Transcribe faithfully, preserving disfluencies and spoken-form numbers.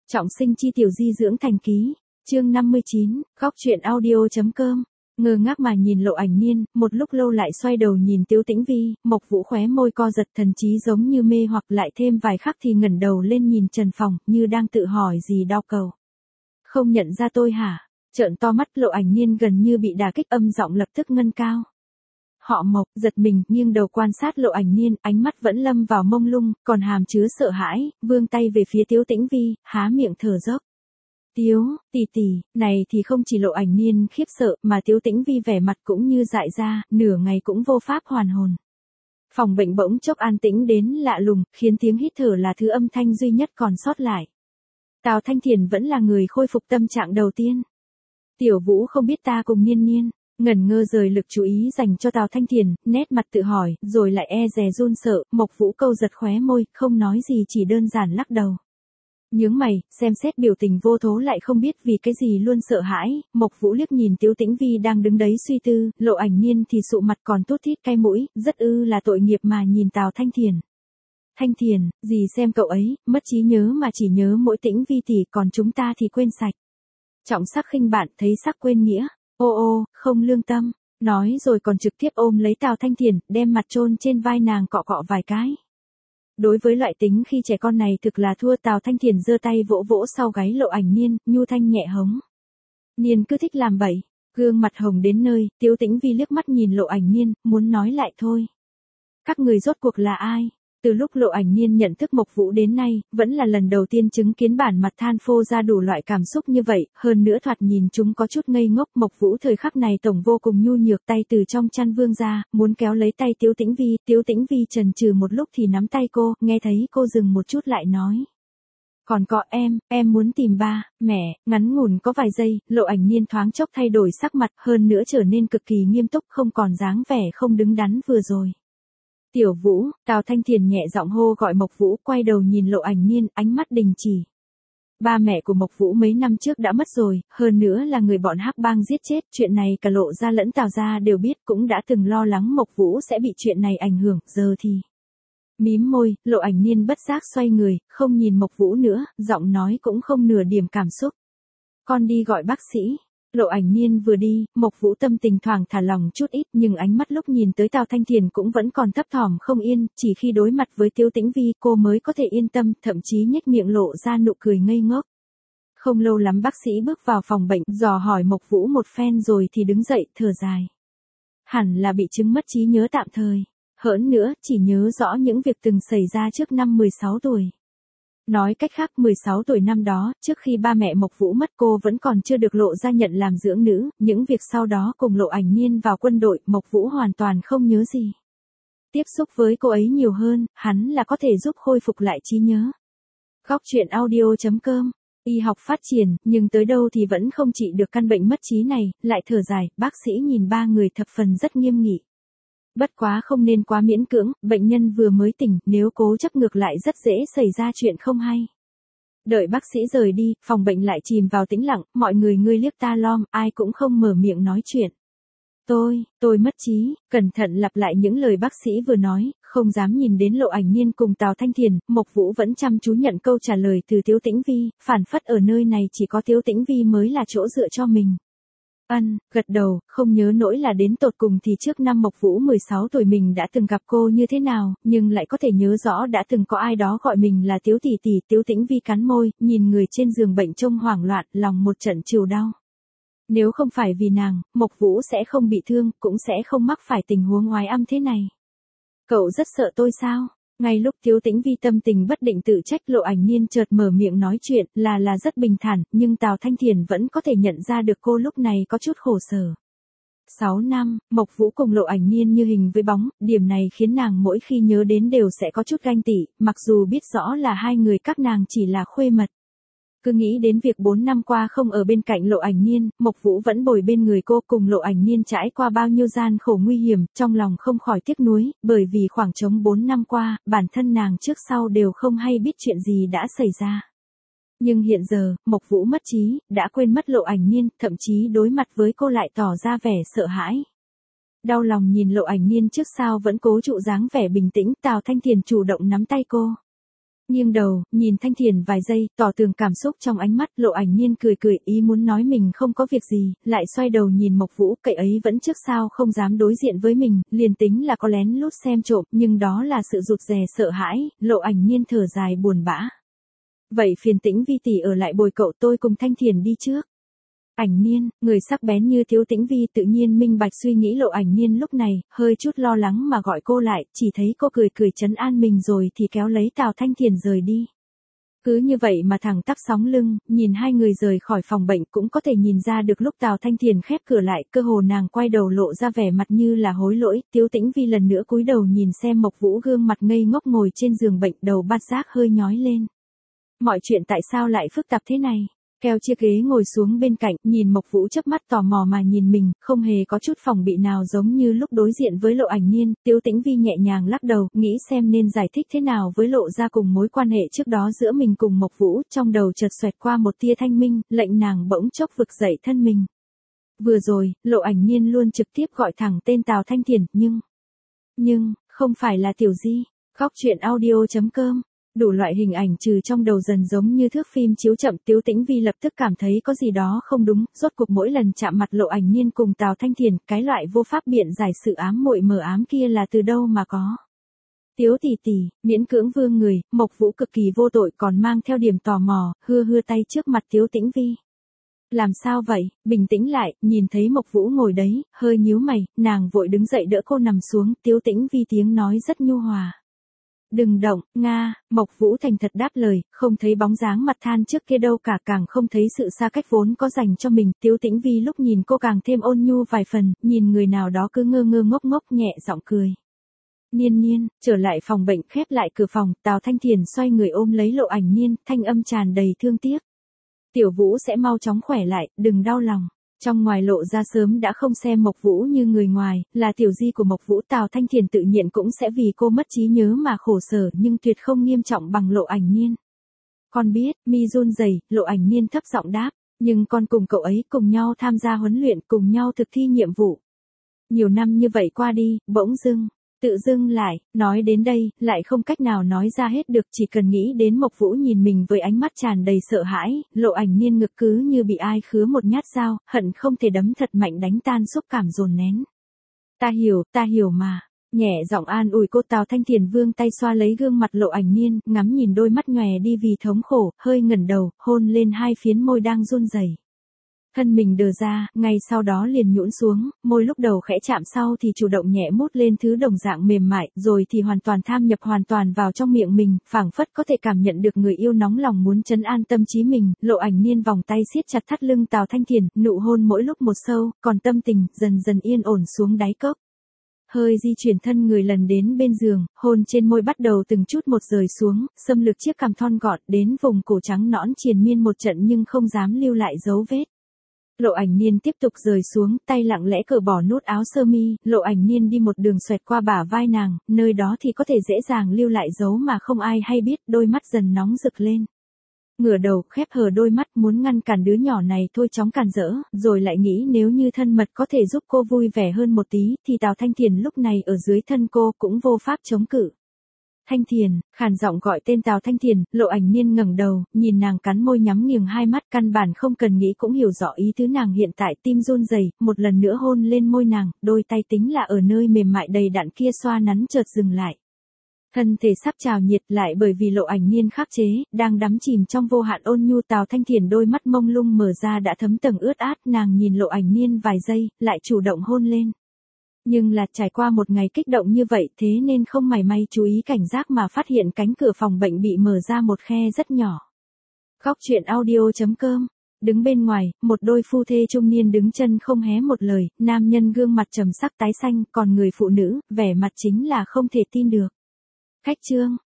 Trọng sinh chi tiểu di dưỡng thành ký, chương năm mươi chín, góc truyện audio.com. Ngơ ngác mà nhìn Lộ Ảnh Niên, một lúc lâu lại xoay đầu nhìn Tiếu Tĩnh Vi, Mộc Vũ khóe môi co giật thần trí giống như mê hoặc lại thêm vài khắc thì ngẩng đầu lên nhìn Trần Phòng, như đang tự hỏi gì đau cầu. Không nhận ra tôi hả? Trợn to mắt Lộ Ảnh Niên gần như bị đả kích, âm giọng lập tức ngân cao. Họ Mộc giật mình, nghiêng đầu quan sát Lộ Ảnh Niên, ánh mắt vẫn lâm vào mông lung, còn hàm chứa sợ hãi, vươn tay về phía Tiếu Tĩnh Vi, há miệng thở dốc. Tiếu, tỷ tỷ, này thì không chỉ Lộ Ảnh Niên khiếp sợ, mà Tiếu Tĩnh Vi vẻ mặt cũng như dại ra, nửa ngày cũng vô pháp hoàn hồn. Phòng bệnh bỗng chốc an tĩnh đến lạ lùng, khiến tiếng hít thở là thứ âm thanh duy nhất còn sót lại. Tào Thanh Thiền vẫn là người khôi phục tâm trạng đầu tiên. Tiểu Vũ không biết ta cùng Niên Niên. Ngẩn ngơ rời lực chú ý dành cho Tào Thanh Thiền, nét mặt tự hỏi, rồi lại e dè run sợ, Mộc Vũ câu giật khóe môi, không nói gì chỉ đơn giản lắc đầu. Nhướng mày, xem xét biểu tình vô thố lại không biết vì cái gì luôn sợ hãi, Mộc Vũ liếc nhìn Tiếu Tĩnh Vi đang đứng đấy suy tư, Lộ Ảnh Niên thì sụ mặt còn tút thít cay mũi, rất ư là tội nghiệp mà nhìn Tào Thanh Thiền. Thanh Thiền, dì xem cậu ấy, mất trí nhớ mà chỉ nhớ mỗi Tĩnh Vi tỷ, còn chúng ta thì quên sạch. Trọng sắc khinh bạn, thấy sắc quên nghĩa. Ô ô, không lương tâm, nói rồi còn trực tiếp ôm lấy Tào Thanh Thiền, đem mặt chôn trên vai nàng cọ cọ vài cái. Đối với loại tính khi trẻ con này thực là thua. Tào Thanh Thiền giơ tay vỗ vỗ sau gáy Lộ Ảnh Niên, nhu thanh nhẹ hống. Niên cứ thích làm bậy, gương mặt hồng đến nơi, Tiếu Tĩnh Vi liếc mắt nhìn Lộ Ảnh Niên, muốn nói lại thôi. Các người rốt cuộc là ai? Từ lúc Lộ Ảnh Niên nhận thức Mộc Vũ đến nay, vẫn là lần đầu tiên chứng kiến bản mặt than phô ra đủ loại cảm xúc như vậy, hơn nữa thoạt nhìn chúng có chút ngây ngốc. Mộc Vũ thời khắc này tổng vô cùng nhu nhược, tay từ trong chăn vươn ra, muốn kéo lấy tay Tiếu Tĩnh Vi, Tiếu Tĩnh Vi chần chừ một lúc thì nắm tay cô, nghe thấy cô dừng một chút lại nói. Còn có em, em muốn tìm ba, mẹ. Ngắn ngủn có vài giây, Lộ Ảnh Niên thoáng chốc thay đổi sắc mặt, hơn nữa trở nên cực kỳ nghiêm túc, không còn dáng vẻ không đứng đắn vừa rồi. Tiểu Vũ, Tào Thanh Thiền nhẹ giọng hô gọi Mộc Vũ, quay đầu nhìn Lộ Ảnh Niên, ánh mắt đình chỉ. Ba mẹ của Mộc Vũ mấy năm trước đã mất rồi, hơn nữa là người bọn Hắc Bang giết chết, chuyện này cả Lộ gia lẫn Tào gia đều biết, cũng đã từng lo lắng Mộc Vũ sẽ bị chuyện này ảnh hưởng, giờ thì. Mím môi, Lộ Ảnh Niên bất giác xoay người, không nhìn Mộc Vũ nữa, giọng nói cũng không nửa điểm cảm xúc. Con đi gọi bác sĩ. Lộ Ảnh Niên vừa đi, Mộc Vũ tâm tình thoảng thả lòng chút ít, nhưng ánh mắt lúc nhìn tới Tào Thanh Thiền cũng vẫn còn thấp thỏm không yên, chỉ khi đối mặt với Tiếu Tĩnh Vi cô mới có thể yên tâm, thậm chí nhếch miệng lộ ra nụ cười ngây ngốc. Không lâu lắm bác sĩ bước vào phòng bệnh, dò hỏi Mộc Vũ một phen rồi thì đứng dậy, thở dài. Hẳn là bị chứng mất trí nhớ tạm thời, hỡn nữa, chỉ nhớ rõ những việc từng xảy ra trước năm mười sáu tuổi. Nói cách khác, mười sáu tuổi năm đó, trước khi ba mẹ Mộc Vũ mất cô vẫn còn chưa được Lộ gia nhận làm dưỡng nữ, những việc sau đó cùng Lộ Ảnh Niên vào quân đội, Mộc Vũ hoàn toàn không nhớ gì. Tiếp xúc với cô ấy nhiều hơn, hắn là có thể giúp khôi phục lại trí nhớ. Góc truyện audio.com. Y học phát triển, nhưng tới đâu thì vẫn không trị được căn bệnh mất trí này, lại thở dài, bác sĩ nhìn ba người thập phần rất nghiêm nghị. Bất quá không nên quá miễn cưỡng, bệnh nhân vừa mới tỉnh, nếu cố chấp ngược lại rất dễ xảy ra chuyện không hay. Đợi bác sĩ rời đi, phòng bệnh lại chìm vào tĩnh lặng, mọi người ngươi liếc ta lom, ai cũng không mở miệng nói chuyện. Tôi, tôi mất trí, cẩn thận lặp lại những lời bác sĩ vừa nói, không dám nhìn đến Lộ Ảnh Niên cùng Tào Thanh Thiền, Mộc Vũ vẫn chăm chú nhận câu trả lời từ Tiếu Tĩnh Vi, phản phất ở nơi này chỉ có Tiếu Tĩnh Vi mới là chỗ dựa cho mình. Ân, gật đầu, không nhớ nỗi là đến tột cùng thì trước năm Mộc Vũ mười sáu tuổi mình đã từng gặp cô như thế nào, nhưng lại có thể nhớ rõ đã từng có ai đó gọi mình là Tiếu tỷ tỷ. Tiếu Tĩnh Vi cắn môi, nhìn người trên giường bệnh trông hoảng loạn, lòng một trận trìu đau. Nếu không phải vì nàng, Mộc Vũ sẽ không bị thương, cũng sẽ không mắc phải tình huống oái âm thế này. Cậu rất sợ tôi sao? Ngay lúc Tiếu Tĩnh Vi tâm tình bất định tự trách, Lộ Ảnh Niên chợt mở miệng nói chuyện, là là rất bình thản, nhưng Tào Thanh Thiền vẫn có thể nhận ra được cô lúc này có chút khổ sở. Sáu năm, Mộc Vũ cùng Lộ Ảnh Niên như hình với bóng, điểm này khiến nàng mỗi khi nhớ đến đều sẽ có chút ganh tị, mặc dù biết rõ là hai người các nàng chỉ là khuê mật. Cứ nghĩ đến việc bốn năm qua không ở bên cạnh Lộ Ảnh Niên, Mộc Vũ vẫn bồi bên người cô, cùng Lộ Ảnh Niên trải qua bao nhiêu gian khổ nguy hiểm, trong lòng không khỏi tiếc nuối, bởi vì khoảng trống bốn năm qua, bản thân nàng trước sau đều không hay biết chuyện gì đã xảy ra. Nhưng hiện giờ, Mộc Vũ mất trí, đã quên mất Lộ Ảnh Niên, thậm chí đối mặt với cô lại tỏ ra vẻ sợ hãi. Đau lòng nhìn Lộ Ảnh Niên trước sau vẫn cố trụ dáng vẻ bình tĩnh, Tào Thanh Thiền chủ động nắm tay cô. Nghiêng đầu, nhìn Thanh Thiền vài giây, tỏ tường cảm xúc trong ánh mắt. Lộ Ảnh Nhiên cười cười, ý muốn nói mình không có việc gì, lại xoay đầu nhìn Mộc Vũ, cậy ấy vẫn trước sau không dám đối diện với mình, liền tính là có lén lút xem trộm, nhưng đó là sự rụt rè sợ hãi. Lộ Ảnh Nhiên thở dài buồn bã. Vậy phiền Tĩnh Vi tỷ ở lại bồi cậu, tôi cùng Thanh Thiền đi trước. Ảnh Nhiên, người sắc bén như Tiếu Tĩnh Vi tự nhiên minh bạch suy nghĩ Lộ Ảnh Nhiên lúc này, hơi chút lo lắng mà gọi cô lại, chỉ thấy cô cười cười trấn an mình rồi thì kéo lấy Tào Thanh Thiền rời đi. Cứ như vậy mà thẳng tắp sóng lưng, nhìn hai người rời khỏi phòng bệnh cũng có thể nhìn ra được lúc Tào Thanh Thiền khép cửa lại, cơ hồ nàng quay đầu lộ ra vẻ mặt như là hối lỗi. Tiếu Tĩnh Vi lần nữa cúi đầu nhìn xem Mộc Vũ gương mặt ngây ngốc ngồi trên giường bệnh, đầu bát giác hơi nhói lên. Mọi chuyện tại sao lại phức tạp thế này? Kéo chiếc ghế ngồi xuống bên cạnh, nhìn Mộc Vũ chớp mắt tò mò mà nhìn mình, không hề có chút phòng bị nào giống như lúc đối diện với Lộ Ảnh Nhiên. Tiếu Tĩnh Vi nhẹ nhàng lắc đầu, nghĩ xem nên giải thích thế nào với Lộ ra cùng mối quan hệ trước đó giữa mình cùng Mộc Vũ, trong đầu chợt xoẹt qua một tia thanh minh, lệnh nàng bỗng chốc vực dậy thân mình. Vừa rồi, Lộ Ảnh Nhiên luôn trực tiếp gọi thẳng tên Tào Thanh Thiền, nhưng... Nhưng, không phải là Tiểu Di. Góc truyện audio chấm com. Đủ loại hình ảnh trừ trong đầu dần giống như thước phim chiếu chậm. Tiếu Tĩnh Vi lập tức cảm thấy có gì đó không đúng, rốt cuộc mỗi lần chạm mặt Lộ Ảnh Nhiên cùng Tào Thanh Thiền, cái loại vô pháp biện giải sự ám muội mờ ám kia là từ đâu mà có. Tiếu tỷ tỷ, miễn cưỡng vương người, Mộc Vũ cực kỳ vô tội còn mang theo điểm tò mò, hưa hưa tay trước mặt Tiếu Tĩnh Vi. Làm sao vậy, bình tĩnh lại, nhìn thấy Mộc Vũ ngồi đấy, hơi nhíu mày, nàng vội đứng dậy đỡ cô nằm xuống. Tiếu Tĩnh Vi tiếng nói rất nhu hòa. Đừng động, Nga. Mộc Vũ thành thật đáp lời, không thấy bóng dáng mặt than trước kia đâu cả, càng không thấy sự xa cách vốn có dành cho mình. Tiếu Tĩnh Vi lúc nhìn cô càng thêm ôn nhu vài phần, nhìn người nào đó cứ ngơ ngơ ngốc ngốc nhẹ giọng cười. Nhiên Nhiên, trở lại phòng bệnh khép lại cửa phòng, Tào Thanh Thiền xoay người ôm lấy Lộ Ảnh Nhiên, thanh âm tràn đầy thương tiếc. Tiểu Vũ sẽ mau chóng khỏe lại, đừng đau lòng. Trong ngoài Lộ ra sớm đã không xem Mộc Vũ như người ngoài, là tiểu di của Mộc Vũ. Tào Thanh Thiền tự nhiên cũng sẽ vì cô mất trí nhớ mà khổ sở, nhưng tuyệt không nghiêm trọng bằng Lộ Ảnh Nhiên. Con biết, mi run rẩy, Lộ Ảnh Nhiên thấp giọng đáp, nhưng con cùng cậu ấy cùng nhau tham gia huấn luyện, cùng nhau thực thi nhiệm vụ. Nhiều năm như vậy qua đi, bỗng dưng, tự dưng lại, nói đến đây, lại không cách nào nói ra hết được, chỉ cần nghĩ đến Mộc Vũ nhìn mình với ánh mắt tràn đầy sợ hãi, Lộ Ảnh Nhiên ngực cứ như bị ai khứa một nhát dao, hận không thể đấm thật mạnh đánh tan xúc cảm dồn nén. Ta hiểu, ta hiểu mà. Nhẹ giọng an ủi cô. Tào Thanh Thiền vương tay xoa lấy gương mặt Lộ Ảnh Nhiên, ngắm nhìn đôi mắt nhòe đi vì thống khổ, hơi ngẩng đầu, hôn lên hai phiến môi đang run rẩy. Thân mình đờ ra, ngay sau đó liền nhũn xuống, môi lúc đầu khẽ chạm sau thì chủ động nhẹ mút lên thứ đồng dạng mềm mại, rồi thì hoàn toàn tham nhập hoàn toàn vào trong miệng mình, phảng phất có thể cảm nhận được người yêu nóng lòng muốn trấn an tâm trí mình. Lộ Ảnh Nhiên vòng tay siết chặt thắt lưng Tào Thanh Thiền, nụ hôn mỗi lúc một sâu, còn tâm tình dần dần yên ổn xuống đáy cốc. Hơi di chuyển thân người lần đến bên giường, hôn trên môi bắt đầu từng chút một rời xuống, xâm lược chiếc cằm thon gọn đến vùng cổ trắng nõn triền miên một trận nhưng không dám lưu lại dấu vết. Lộ Ảnh Nhiên tiếp tục rời xuống, tay lặng lẽ cởi bỏ nút áo sơ mi. Lộ Ảnh Nhiên đi một đường xoẹt qua bả vai nàng, nơi đó thì có thể dễ dàng lưu lại dấu mà không ai hay biết. Đôi mắt dần nóng rực lên. Ngửa đầu, khép hờ đôi mắt, muốn ngăn cản đứa nhỏ này thôi chóng cản rỡ, rồi lại nghĩ nếu như thân mật có thể giúp cô vui vẻ hơn một tí, thì Tào Thanh Thiền lúc này ở dưới thân cô cũng vô pháp chống cự. Thanh Thiền, khàn giọng gọi tên Tào Thanh Thiền. Lộ Ảnh Nhiên ngẩng đầu, nhìn nàng cắn môi nhắm nghiền hai mắt, căn bản không cần nghĩ cũng hiểu rõ ý tứ nàng hiện tại. Tim run rẩy, một lần nữa hôn lên môi nàng, đôi tay tính là ở nơi mềm mại đầy đặn kia xoa nắn chợt dừng lại. Thân thể sắp trào nhiệt lại bởi vì Lộ Ảnh Nhiên khắc chế, đang đắm chìm trong vô hạn ôn nhu. Tào Thanh Thiền đôi mắt mông lung mở ra đã thấm tầng ướt át, nàng nhìn Lộ Ảnh Nhiên vài giây, lại chủ động hôn lên. Nhưng là trải qua một ngày kích động như vậy thế nên không mảy may chú ý cảnh giác mà phát hiện cánh cửa phòng bệnh bị mở ra một khe rất nhỏ. Góc truyện audio chấm com. Đứng bên ngoài, một đôi phu thê trung niên đứng chân không hé một lời, nam nhân gương mặt trầm sắc tái xanh, còn người phụ nữ, vẻ mặt chính là không thể tin được. Khách trương,